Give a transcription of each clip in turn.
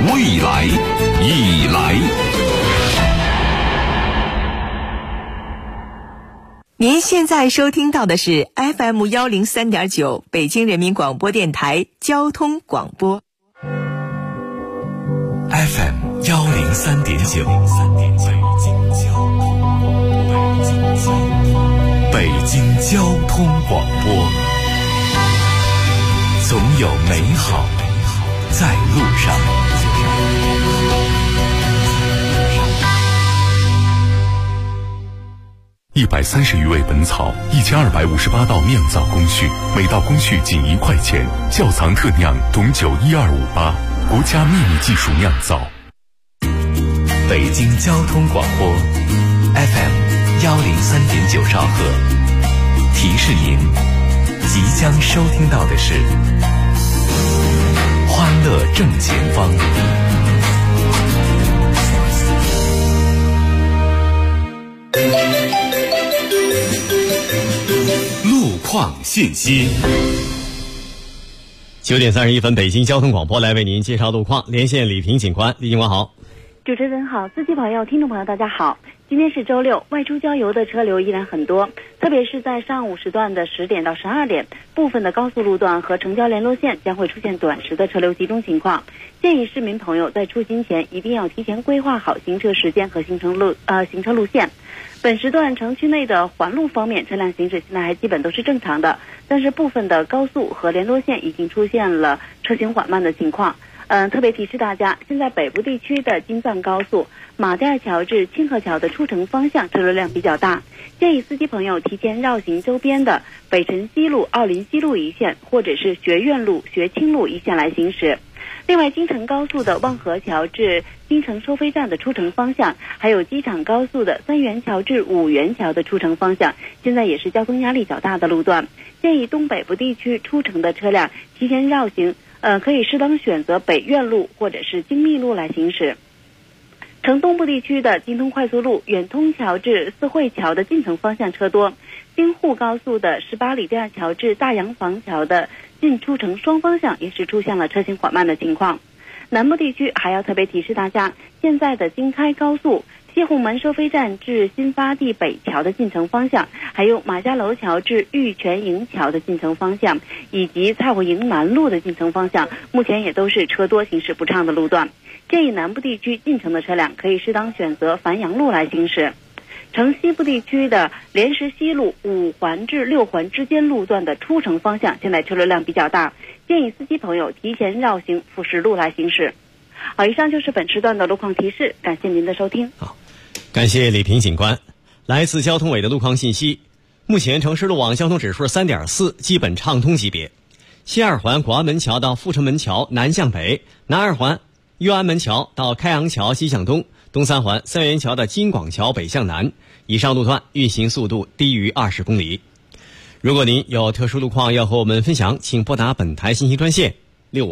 未来已来。 您现在收听到的是 FM 103.9北京人民广播电台交通广播。 FM 103.9，北京交通广播，总有美好在路上。130余味本草，1258道酿造工序，每道工序仅1块钱。窖藏特酿董酒12588，国家秘密技术酿造。北京交通广播 FM 103.9兆赫，提示您即将收听到的是欢乐正前方。路况信息。 9点31分，北京交通广播来为您介绍路况，连线李平警官。李警官好。 主持人好，司机朋友、听众朋友大家好。今天是周六，外出郊游的车流依然很多，特别是在上午时段的10点到12点，部分的高速路段和城郊联络线将会出现短时的车流集中情况。建议市民朋友在出行前一定要提前规划好行车时间和行车路线。本时段城区内的环路方面，车辆行驶现在还基本都是正常的，但是部分的高速和联络线已经出现了车行缓慢的情况。特别提示大家，现在北部地区的京藏高速马甸桥至清河桥的出城方向车流量比较大，建议司机朋友提前绕行周边的北辰西路、奥林西路一线，或者是学院路、学清路一线来行驶。另外，京承高速的望河桥至京承收费站的出城方向，还有机场高速的三元桥至五元桥的出城方向，现在也是交通压力较大的路段，建议东北部地区出城的车辆提前绕行，可以适当选择北苑路或者是京密路来行驶。城东部地区的京通快速路远通桥至四惠桥的进城方向车多，京沪高速的18里店桥至大洋房桥的进出城双方向也是出现了车行缓慢的情况。南部地区还要特别提示大家，现在的京开高速西红门收费站至新发地北桥的进城方向，还有马家楼桥至玉泉营桥的进城方向，以及蔡火营南路的进城方向，目前也都是车多行驶不畅的路段，建议南部地区进城的车辆可以适当选择繁阳路来行驶。城西部地区的莲石西路5环至6环之间路段的出城方向，现在车流量比较大，建议司机朋友提前绕行辅石路来行驶。好，以上就是本时段的路况提示，感谢您的收听。 好，感谢李平警官。来自交通委的路况信息，目前城市路网交通指数 3.4， 基本畅通级别。西二环广安门桥到阜成门桥南向北，南二环岳安门桥到开阳桥西向东，东三环三元桥的金广桥北向南，以上路段运行速度低于20公里。如果您有特殊路况要和我们分享，请拨打本台信息专线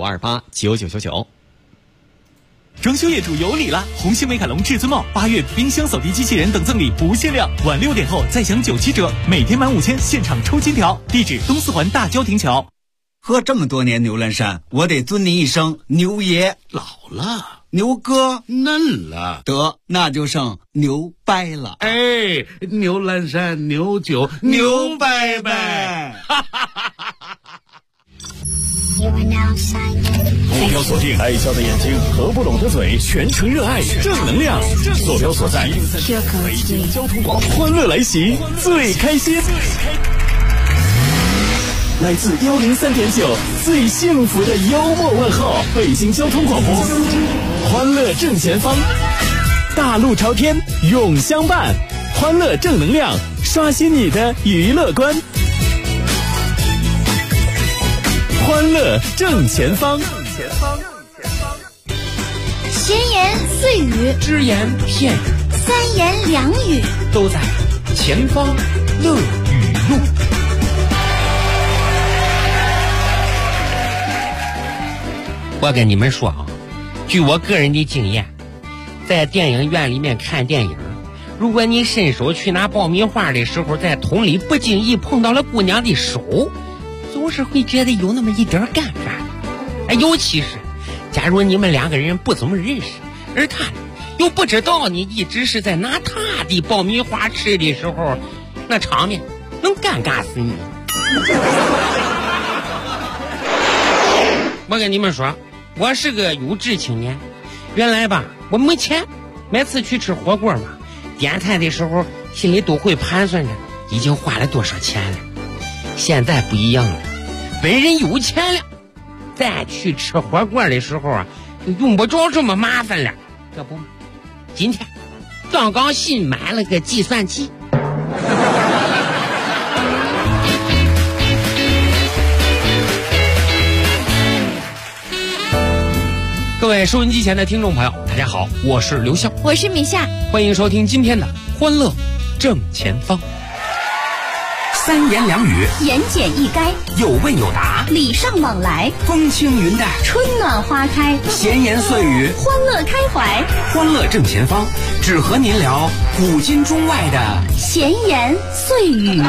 65289999。 装修业主有礼了！红星美凯龙至尊帽8月冰箱扫地机器人等赠礼不限量，晚6点后再享97折，每天满5000现场抽金条。地址东四环大郊亭桥。 喝这么多年牛栏山，我得尊你一声牛爷。 老了， 牛哥嫩了， 得那就剩牛掰了。 哎，牛栏山牛酒牛掰掰，哈哈哈哈哈！ 目标锁定爱笑的眼睛和不拢的嘴，全程热爱正能量。坐标所在北京交通广播，欢乐来袭，最开心。来自103.9最幸福的幽默问候，北京交通广播，欢乐正前方，大路朝天永相伴，欢乐正能量，刷新你的娱乐观。欢乐正前方， 闲言碎语， 只言片语， 三言两语， 都在前方乐语录。我跟你们说啊，据我个人的经验，在电影院里面看电影，如果你伸手去拿爆米花的时候，在桶里不经意碰到了姑娘的手，总是会觉得有那么一点尴尬。尤其是假如你们两个人不怎么认识，而他又不知道你一直是在拿他的爆米花吃的时候，那场面能尴尬死你。我跟你们说，我是个优质青年。原来吧，我没钱，每次去吃火锅嘛，点菜的时候心里都会盘算着已经花了多少钱了。现在不一样了，本人有钱了，再去吃火锅的时候啊，就用不着这么麻烦了。这不，今天刚新买了个计算器。各位收音机前的听众朋友，大家好，我是刘笑， 我是米夏， 欢迎收听今天的欢乐正前方。 三言两语， 言简意赅， 有问有答， 礼尚往来， 风轻云淡， 春暖花开， 闲言碎语， 欢乐开怀。 欢乐正前方，只和您聊古今中外的闲言碎语。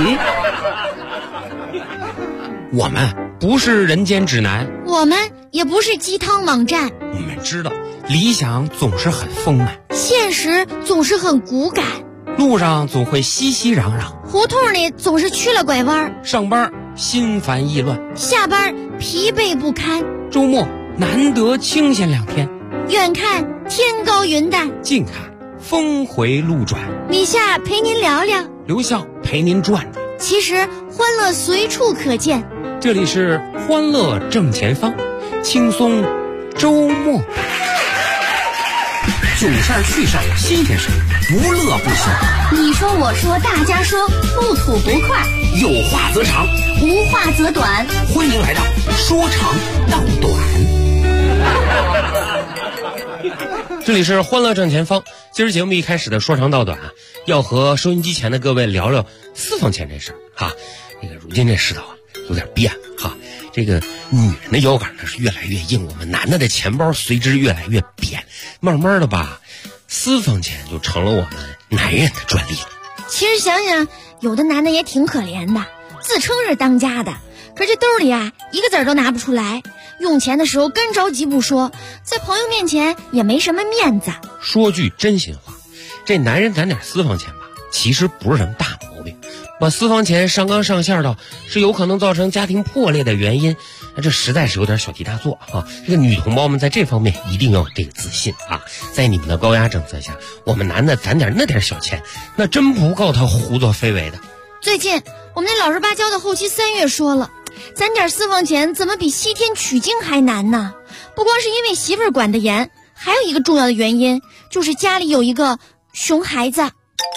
我们不是人间指南， 我们也不是鸡汤网站。 我们知道理想总是很丰满， 现实总是很骨感， 路上总会熙熙攘攘， 胡同里总是曲了拐弯， 上班心烦意乱， 下班疲惫不堪， 周末难得清闲2天， 远看天高云淡， 近看峰回路转。 米夏陪您聊聊， 刘笑陪您转转。 其实欢乐随处可见， 这里是欢乐正前方，轻松周末。 囧事儿、趣事儿、新鲜事儿，不乐不休。 你说我说大家说，不吐不快， 有话则长， 无话则短。 欢迎来到说长道短。 这里是欢乐正前方。今儿节目一开始的说长道短啊，要和收音机前的各位聊聊私房钱这事儿哈。这个如今这世道啊，有点变哈。这个女人的腰杆呢是越来越硬，我们男的的钱包随之越来越扁，慢慢的吧，私房钱就成了我们男人的专利了。 其实想想，有的男的也挺可怜的，自称是当家的，可这兜里啊一个子儿都拿不出来，用钱的时候干着急不说，在朋友面前也没什么面子。 说句真心话，这男人攒点私房钱吧，其实不是什么大毛病。把私房钱上纲上线到是有可能造成家庭破裂的原因，那这实在是有点小题大做啊！这个女同胞们在这方面一定要有这个自信啊！在你们的高压政策下，我们男的攒点那点小钱，那真不够他胡作非为的。 最近我们那老实巴交的后期3月说了，攒点私房钱怎么比西天取经还难呢？不光是因为媳妇儿管得严，还有一个重要的原因，就是家里有一个熊孩子。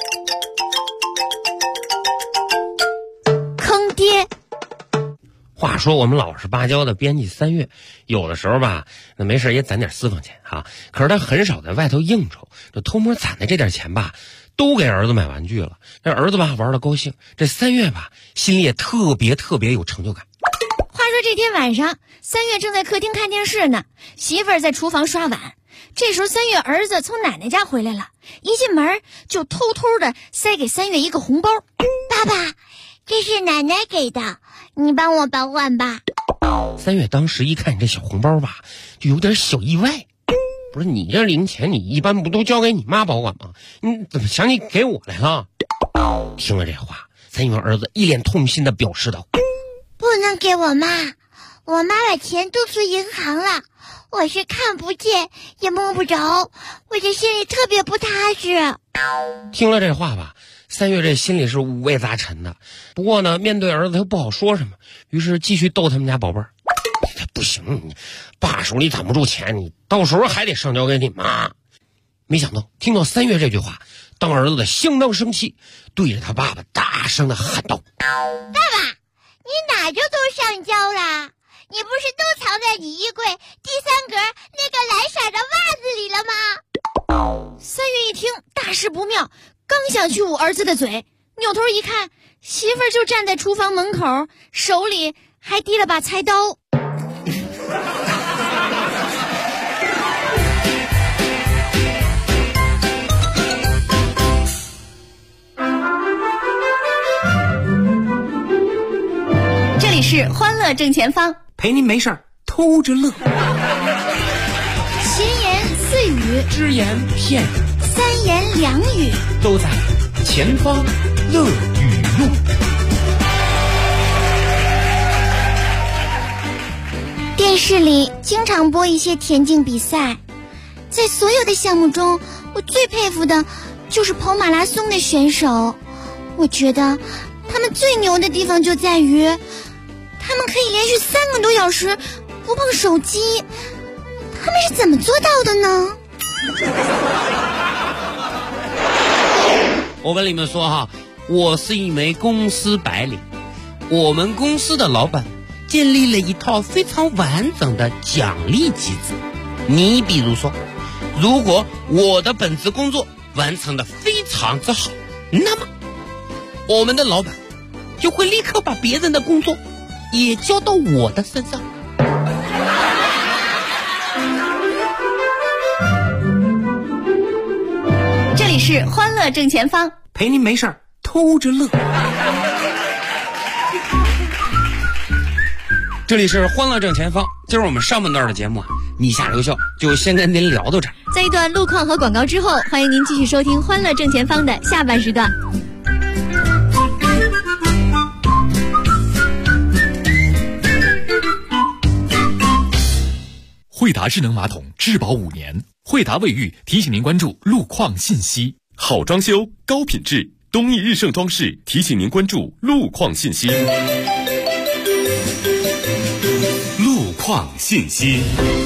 爹， 话说我们老实巴交的编辑3月，有的时候吧，那没事也攒点私房钱哈。可是他很少在外头应酬，这偷摸攒的这点钱吧，都给儿子买玩具了。这儿子吧玩得高兴，这3月吧心里也特别有成就感。 话说这天晚上，3月正在客厅看电视呢，媳妇儿在厨房刷碗。这时候3月儿子从奶奶家回来了，一进门就偷的塞给3月一个红包。 爸爸，这是奶奶给的，你帮我保管吧。 3月当时一看你这小红包吧，就有点小意外。不是你这零钱，你一般不都交给你妈保管吗？你怎么想起给我来了？听了这话，3月儿子一脸痛心的表示道： 不能给我妈，我妈把钱都存银行了，我是看不见也摸不着，我这心里特别不踏实。 听了这话吧，3月这心里是五味杂陈的。不过呢，面对儿子他不好说什么，于是继续逗他们家宝贝儿。不行，你爸手里攒不住钱，你到时候还得上交给你妈。没想到听到3月这句话，当儿子的相当生气，对着他爸爸大声的喊道： 爸爸，你哪就都上交了？你不是都藏在你衣柜第3格那个蓝色的袜子里了吗 ？3月一听大事不妙，刚想去捂儿子的嘴，扭头一看，媳妇儿就站在厨房门口，手里还提了把菜刀。 这里是欢乐正前方， 陪您没事儿偷着乐。 语、 只言片语、 三言两语， 都在前方乐语录。 电视里经常播一些田径比赛，在所有的项目中，我最佩服的就是跑马拉松的选手。我觉得他们最牛的地方就在于，他们可以连续3个多小时不碰手机，他们是怎么做到的呢？ 我跟你们说哈，我是一枚公司白领，我们公司的老板建立了一套非常完整的奖励机制。你比如说，如果我的本职工作完成的非常之好，那么我们的老板就会立刻把别人的工作也交到我的身上。 这里是欢乐正前方， 陪您没事儿偷着乐。 这里是欢乐正前方，今儿我们上半段的节目你下留校就先跟您聊到这儿。 在一段路况和广告之后，欢迎您继续收听欢乐正前方的下半时段。 惠达智能马桶质保5年，惠达卫浴提醒您关注路况信息。好装修高品质，东义日盛装饰提醒您关注路况信息。路况信息。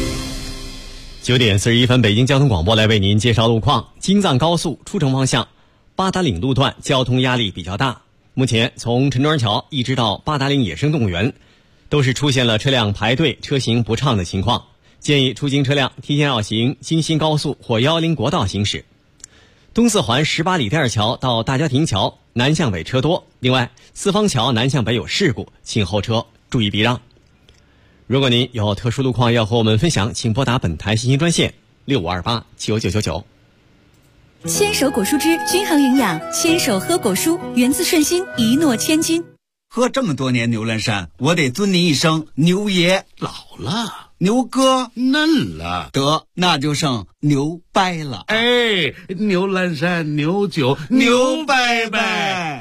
9点41分，北京交通广播来为您介绍路况。京藏高速出城方向八达岭路段交通压力比较大，目前从陈庄桥一直到八达岭野生动物园都是出现了车辆排队、车行不畅的情况，建议出京车辆提前绕行京新高速或110国道行驶。东四环18里店桥到大家庭桥南向北车多，另外四方桥南向北有事故，请后车注意避让。如果您有特殊路况要和我们分享，请拨打本台信息专线65289999。 牵手果蔬汁均衡营养，牵手喝果蔬，源自顺心，一诺千金。 喝这么多年牛栏山，我得尊你一声牛爷。 老了， 牛哥嫩了， 得那就剩牛掰了。 哎，牛栏山牛酒牛掰掰。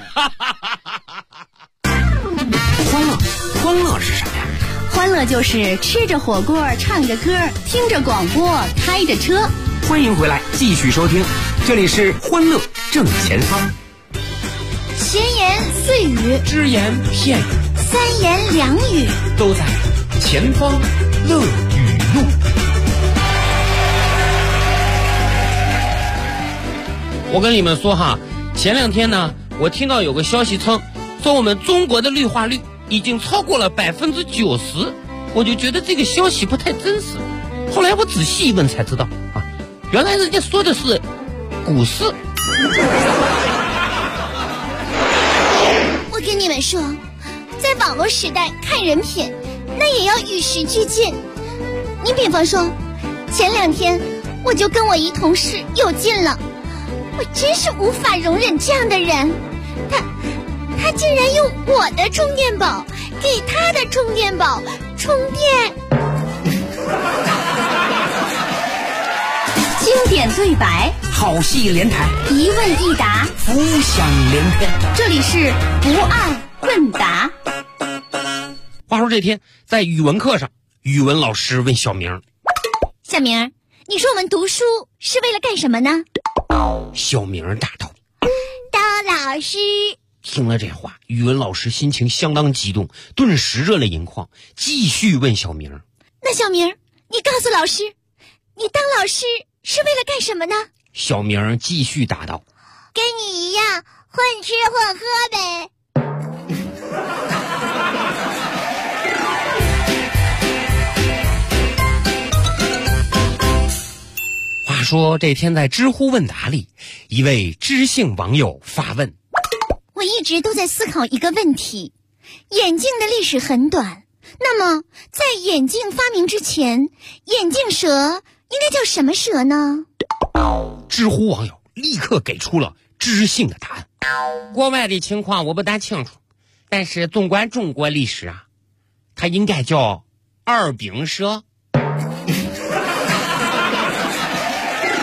欢乐是什么呀？ 欢乐就是吃着火锅，唱着歌，听着广播，开着车。 欢迎回来，继续收听，这里是欢乐正前方。 闲言碎语、 只言片语、 三言两语， 都在前方乐语录。 我跟你们说哈，前2天呢，我听到有个消息称，说我们中国的绿化率已经超过了90%，我就觉得这个消息不太真实。后来我仔细一问才知道啊，原来人家说的是股市。 我跟你们说，在网络时代看人品，那也要与时俱进。你比方说，前2天我就跟我一同事有劲了，我真是无法容忍这样的人。他竟然用我的充电宝给他的充电宝充电。 经典对白， 好戏连台， 一问一答， 浮想联翩。 这里是不二问答。 话说这天在语文课上，语文老师问小明： 小明，你说我们读书是为了干什么呢？ 小明答道： 当老师。 听了这话，语文老师心情相当激动，顿时热泪盈眶，继续问小明： 那小明，你告诉老师，你当老师是为了干什么呢？ 小明继续答道： 跟你一样混吃混喝呗。 话说这天在知乎问答里，一位知性网友发问： 我一直都在思考一个问题，眼镜的历史很短，那么在眼镜发明之前，眼镜蛇应该叫什么蛇呢？ 知乎网友立刻给出了知性的答案：国外的情况我不大清楚，但是纵观中国历史啊，它应该叫二饼蛇。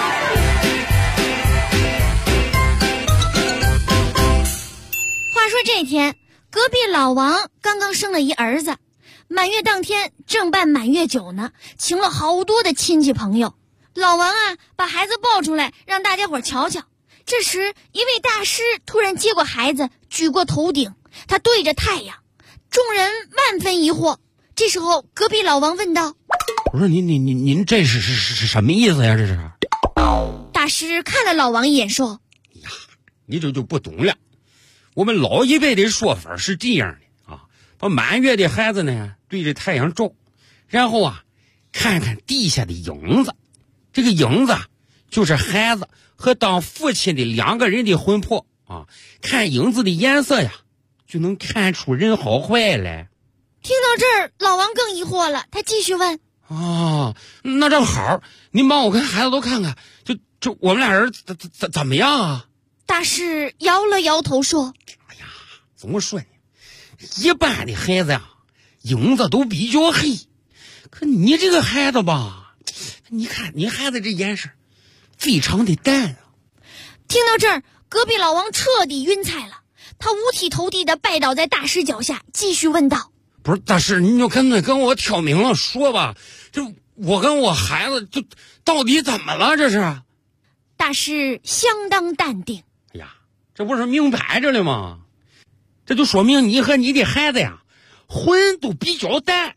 隔壁老王刚刚生了一儿子，满月当天正办满月酒呢，请了好多的亲戚朋友。老王啊，把孩子抱出来让大家伙瞧瞧。这时一位大师突然接过孩子，举过头顶，他对着太阳，众人万分疑惑。这时候隔壁老王问道： 我说您这是什么意思呀？这是？ 大师看了老王一眼说： 呀，你这就不懂了。我们老一辈的说法是这样的啊，把满月的孩子呢对着太阳照，然后啊看看地下的影子，这个影子就是孩子和当父亲的两个人的魂魄啊，看影子的颜色呀就能看出人好坏来。 听到这儿，老王更疑惑了，他继续问： 哦，那正好，您帮我跟孩子都看看，就我们俩人怎么样啊？ 大师摇了摇头说： 哎呀，怎么说呢？一般的孩子呀，影子都比较黑，可你这个孩子吧，你看你孩子这眼神非常的淡啊。 听到这儿，隔壁老王彻底晕菜了，他五体投地的拜倒在大师脚下，继续问道： 不是大师，您就跟我挑明了说吧，这我跟我孩子就到底怎么了？这是？ 大师相当淡定。 哎呀，这不是明摆着了吗？这就说明你和你的孩子呀，魂都比较淡。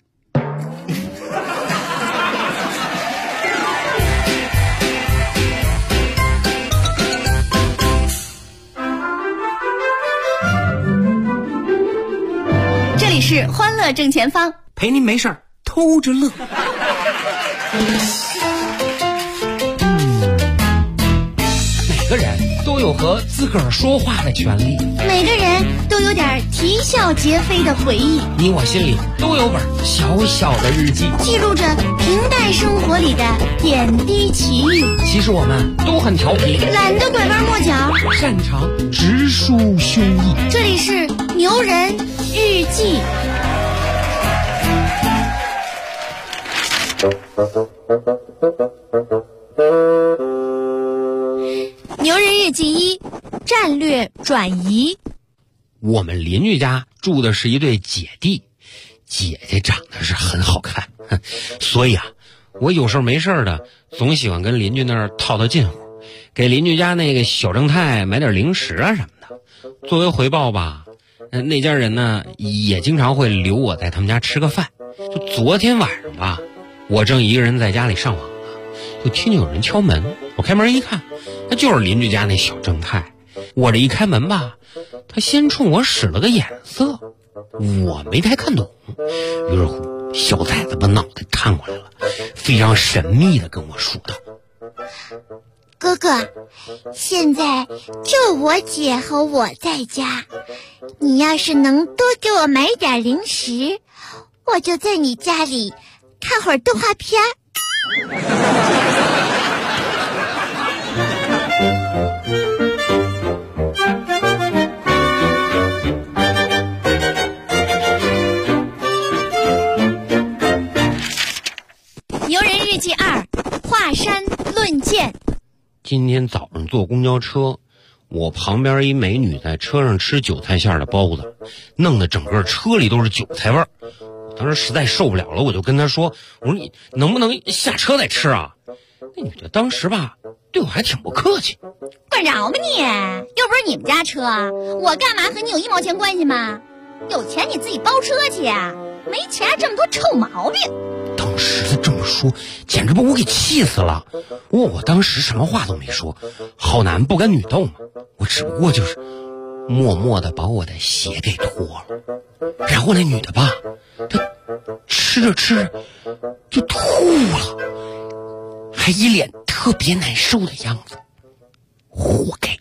这里是欢乐正前方， 陪您没事儿偷着乐。 每个人都有和自个儿说话的权利， 每个人都有点啼笑皆非的回忆， 你我心里都有本小小的日记， 记录着平淡生活里的点滴奇遇。 其实我们都很调皮， 懒得拐弯抹角， 擅长直抒胸臆。 这里是牛人日记。牛人日记1：战略转移。 我们邻居家住的是一对姐弟，姐姐长得是很好看，所以啊，我有时候没事的总喜欢跟邻居那儿套套近乎，给邻居家那个小正太买点零食啊什么的。作为回报吧，那家人呢也经常会留我在他们家吃个饭。就昨天晚上吧，我正一个人在家里上网呢，就听见有人敲门。我开门一看，那就是邻居家那小正太。我这一开门吧，他先冲我使了个眼色，我没太看懂。于是乎，小崽子把脑袋探过来了，非常神秘的跟我说道： 哥哥，现在就我姐和我在家，你要是能多给我买点零食，我就在你家里看会儿动画片。 牛人日记2：华山论剑。 今天早上坐公交车，我旁边一美女在车上吃韭菜馅的包子，弄得整个车里都是韭菜味儿。我当时实在受不了了，我就跟她说：我说你能不能下车再吃啊？那女的当时吧对我还挺不客气。 管着吗你？又不是你们家车，我干嘛和你有1毛钱关系吗？有钱你自己包车去呀，没钱这么多臭毛病。 当时他这么说，简直把我给气死了。我当时什么话都没说，好男不跟女斗嘛，我只不过就是默默的把我的鞋给脱了。然后那女的吧，她吃着吃着就吐了，还一脸特别难受的样子，活该。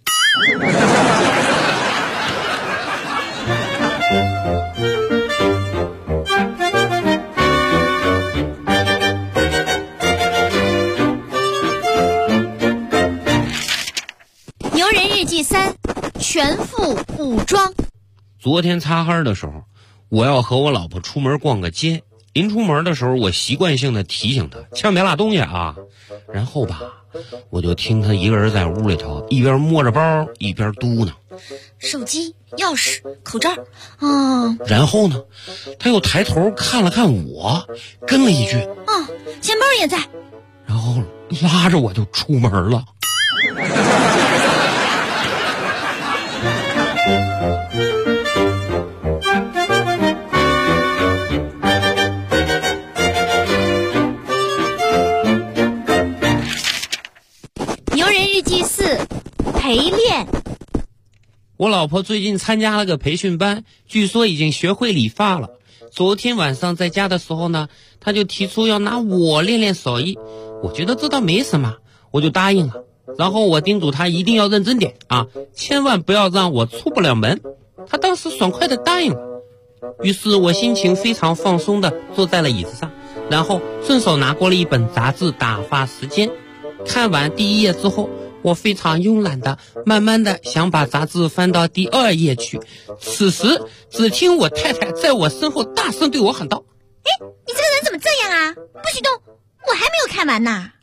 牛人日记3：全副武装。 昨天擦黑的时候，我要和我老婆出门逛个街， 临出门的时候，我习惯性的提醒他千万别落东西啊。然后吧，我就听他一个人在屋里头一边摸着包一边嘟囔： 手机、钥匙、口罩然后呢，他又抬头看了看我，跟了一句： 钱包也在。 然后拉着我就出门了。 牛人日记4，陪练。 我老婆最近参加了个培训班，据说已经学会理发了。昨天晚上在家的时候呢，她就提出要拿我练练手艺。我觉得这倒没什么，我就答应了。然后我叮嘱她一定要认真点啊，千万不要让我出不了门。她当时爽快地答应了。于是我心情非常放松地坐在了椅子上，然后顺手拿过了一本杂志《打发时间》。看完第1页之后，我非常慵懒的慢慢的想把杂志翻到第2页去。此时只听我太太在我身后大声对我喊道： 你这个人怎么这样啊，不许动，我还没有看完呢。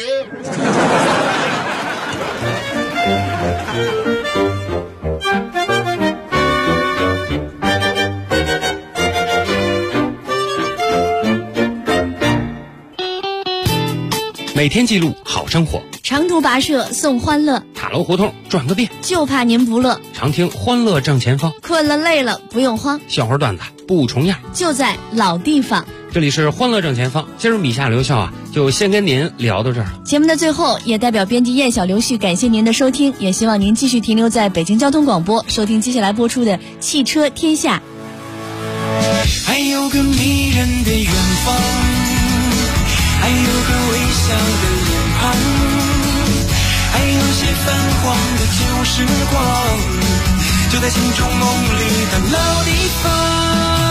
每天记录好生活， 长途跋涉送欢乐， 塔楼胡同转个遍， 就怕您不乐。 常听欢乐正前方， 困了累了不用慌， 笑话段子不重样， 就在老地方。 这里是欢乐正前方，今儿米夏刘笑啊，就先跟您聊到这儿了。 节目的最后，也代表编辑叶小刘旭感谢您的收听，也希望您继续停留在北京交通广播，收听接下来播出的《汽车天下》。 还有个迷人的远方，还有个微笑的脸庞，还有些泛黄的旧时光，就在心中梦里的老地方。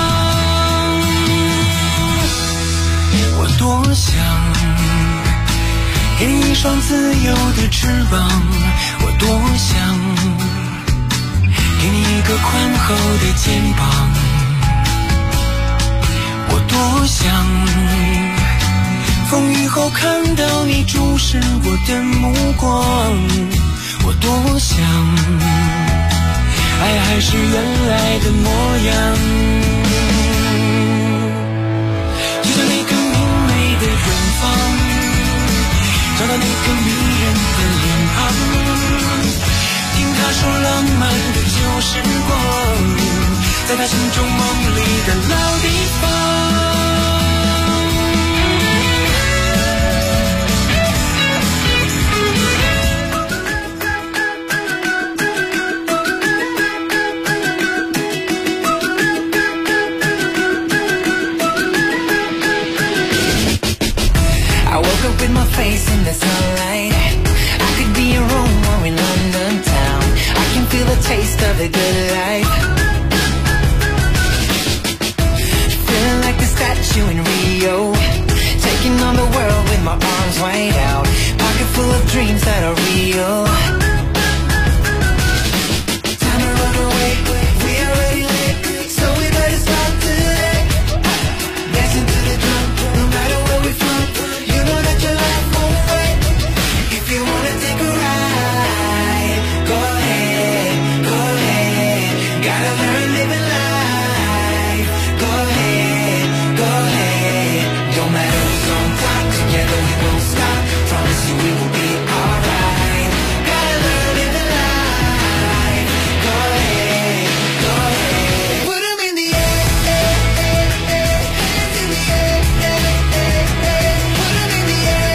我多想给你一双自由的翅膀，我多想给你一个宽厚的肩膀，我多想风雨后看到你注视我的目光，我多想爱还是原来的模样，就像那个明媚的远方，找到那个迷人的脸庞，听他说浪漫的旧时光，在他心中梦里的老地方。With my face in the sunlight, I could be in Rome or in London town. I can feel the taste of the good life, feeling like a statue in Rio, taking on the world with my arms wide out, pocket full of dreams that are real. Time to run away, we are already late, so we better start today. Dancing to the drum, no matter where we're from, you know that your life won't wait. If you wanna take a ride, go ahead, go ahead. Gotta learn living life. Go ahead, go ahead. Don't matter who's on top, together we won't stop. Promise you we will be alright. Gotta learn living life. Go ahead, go ahead. Put 'em in the air, hands in the air, put 'em in the air,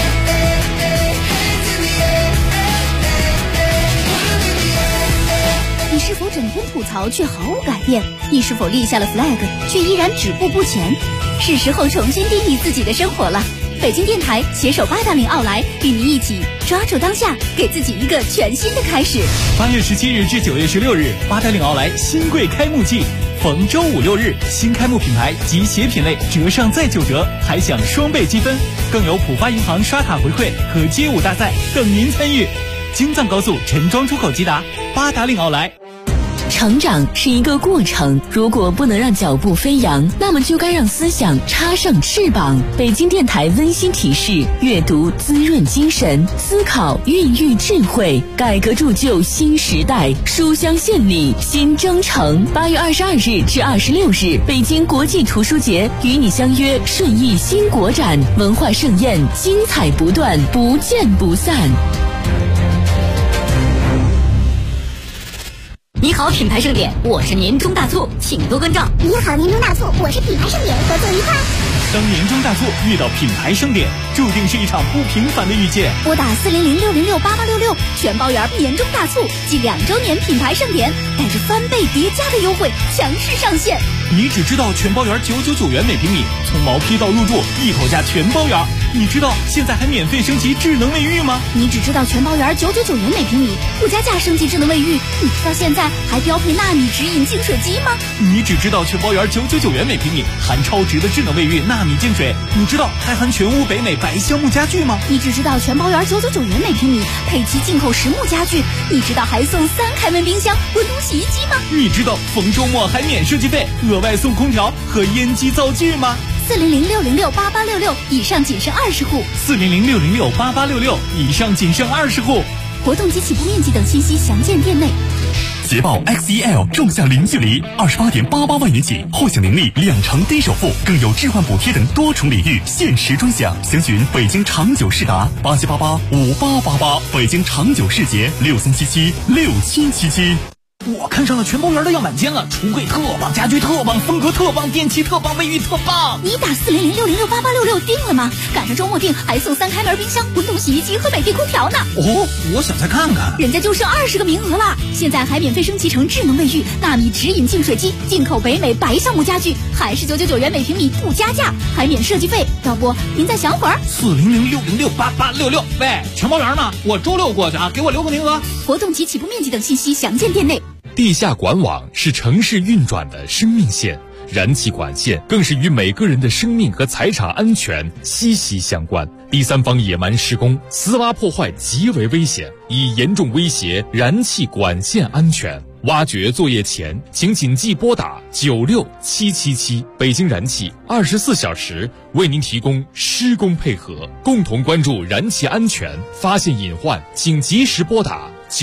hands in the air, put 'em in the air. 你是否整天吐槽却毫无改变？你是否立下了 flag 却依然止步不前？是时候重新定义自己的生活了。北京电台携手880奥莱，与您一起抓住当下，给自己一个全新的开始。 8月17日至9月16日，880奥莱新贵开幕季，逢周5、6日，新开幕品牌及鞋品类折上再9折，还享双倍积分，更有浦发银行刷卡回馈和街舞大赛等您参与。京藏高速陈庄出口即达，880奥莱。 成长是一个过程，如果不能让脚步飞扬，那么就该让思想插上翅膀。北京电台温馨提示：阅读滋润精神，思考孕育智慧，改革铸就新时代。书香献礼，新征程。8月22日至26日，北京国际图书节与你相约顺义新国展，文化盛宴，精彩不断，不见不散。 你好，品牌盛典，我是年终大促，请多关照。 你好，年终大促，我是品牌盛典，合作愉快。 当年终大促遇到品牌盛典，注定是一场不平凡的遇见。 拨打400-606-8866，全包圆年终大促暨2周年品牌盛典，带着翻倍叠加的优惠强势上线。 你只知道全包圆999元每平米，从毛坯到入住一口价全包圆。你知道现在还免费升级智能卫浴吗？ 你只知道全包圆999元每平米，附加价升级智能卫浴。你知道现在还标配纳米直饮净水机吗？ 你只知道全包圆999元每平米，含超值的智能卫浴纳米净水。你知道还含全屋北美白橡木家具吗？ 你只知道全包圆999元每平米，配齐进口实木家具。你知道还送3开门冰箱、滚筒洗衣机吗？ 你知道逢周末还免设计费，额外送空调和烟机灶具吗 ？400-606-8866，以上仅剩20户。 400-606-8866，以上仅剩20户。 活动及起步面积等信息详见店内。 捷豹 XEL 仲夏零距离28.88万元起，后享年利2成低首付，更有置换补贴等多重礼遇，限时专享。详询北京长久世达87885888，北京长久世捷63776777。 我看上了全包圆的样板间了，橱柜特棒，家具特棒，风格特棒，电器特棒，卫浴特棒。 你打400-606-8866定了吗？赶上周末定还送3开门冰箱、滚筒洗衣机和美的空调呢。 哦，我想再看看。 人家就剩20个名额了，现在还免费升级成智能卫浴、纳米直饮净水机，进口北美白橡木家具，还是999元每平米不加价，还免设计费。要不您再想会儿 ？400-606-8866。喂，全包圆吗？我周6过去啊，给我留个名额。 活动及起步面积等信息详见店内。 地下管网是城市运转的生命线，燃气管线更是与每个人的生命和财产安全息息相关。第三方野蛮施工、私挖破坏极为危险，已严重威胁燃气管线安全。挖掘作业前，请谨记拨打96777，北京燃气24小时为您提供施工配合，共同关注燃气安全，发现隐患请及时拨打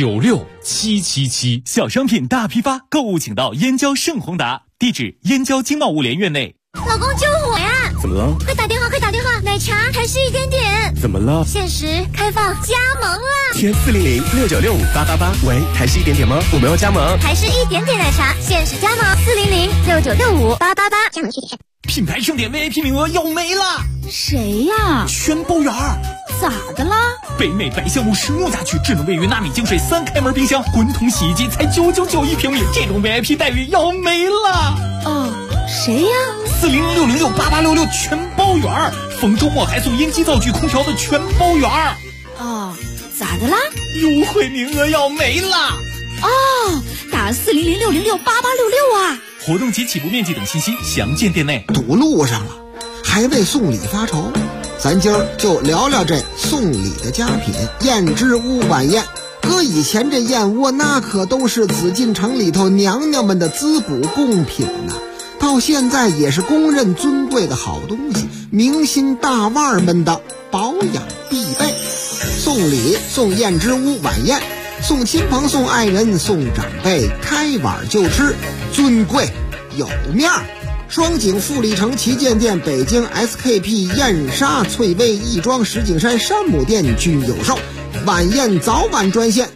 96777。 小商品大批发，购物请到燕郊盛宏达，地址燕郊经贸物联院内。 老公救我呀！ 怎么了？ 快打电话，快打电话！奶茶还是1点点。 怎么了？ 限时开放加盟了。 填400-696-5888。喂，还是1点点吗？我们要加盟。 还是1点点奶茶，限时加盟400-696-5888。加盟地点。 品牌盛典 VIP 名额要没了。 谁呀？ 全包圆。 咋的啦？ 北美白橡木实木家具、智能卫浴、纳米净水、3开门冰箱、滚筒洗衣机才999一平米，这种 VIP 待遇要没了。 哦，谁呀 ？400-606-8866全包圆，逢周末还送烟机灶具、空调的全包圆。 哦，咋的啦？ 优惠名额要没了。 哦，打400-606-8866啊！ 活动及起步面积等信息详见店内。 堵路上了，还为送礼发愁。咱今儿就聊聊这送礼的佳品燕之屋晚宴。搁以前这燕窝那可都是紫禁城里头娘娘们的滋补贡品呐，到现在也是公认尊贵的好东西，明星大腕们的保养必备。送礼送燕之屋晚宴，送亲朋送爱人送长辈，开碗就吃，尊贵有面儿。双井富力城旗舰店、北京 SKP 燕莎、翠微亦庄、石景山山姆店均有售。晚宴早晚专线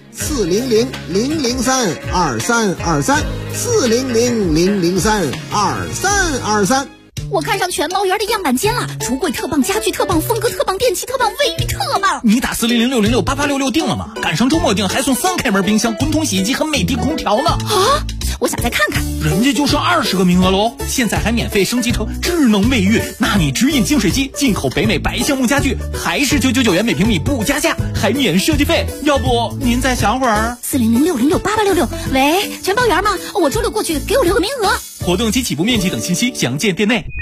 400-003-2323 400-003-2323。 我看上全包圆的样板间了，橱柜特棒，家具特棒，风格特棒，电器特棒，卫浴特棒。 你打400-606-8866定了吗？赶上周末定还送3开门冰箱、滚筒洗衣机和美的空调呢。 啊！我想再看看。 人家就剩20个名额喽，现在还免费升级成智能卫浴、纳米直饮净水机，进口北美白橡木家具，还是999元每平米不加价，还免设计费。要不您再想会儿 ？400-606-8866。喂，全包圆吗？我周6过去，给我留个名额。 活动及起步面积等信息详见店内。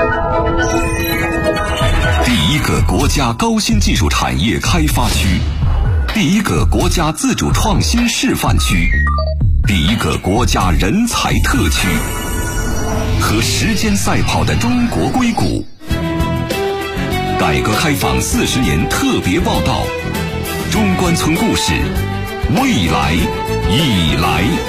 第一个国家高新技术产业开发区，第一个国家自主创新示范区， 第一个国家人才特区，和时间赛跑的中国硅谷。改革开放40年特别报道，中关村故事，未来已来。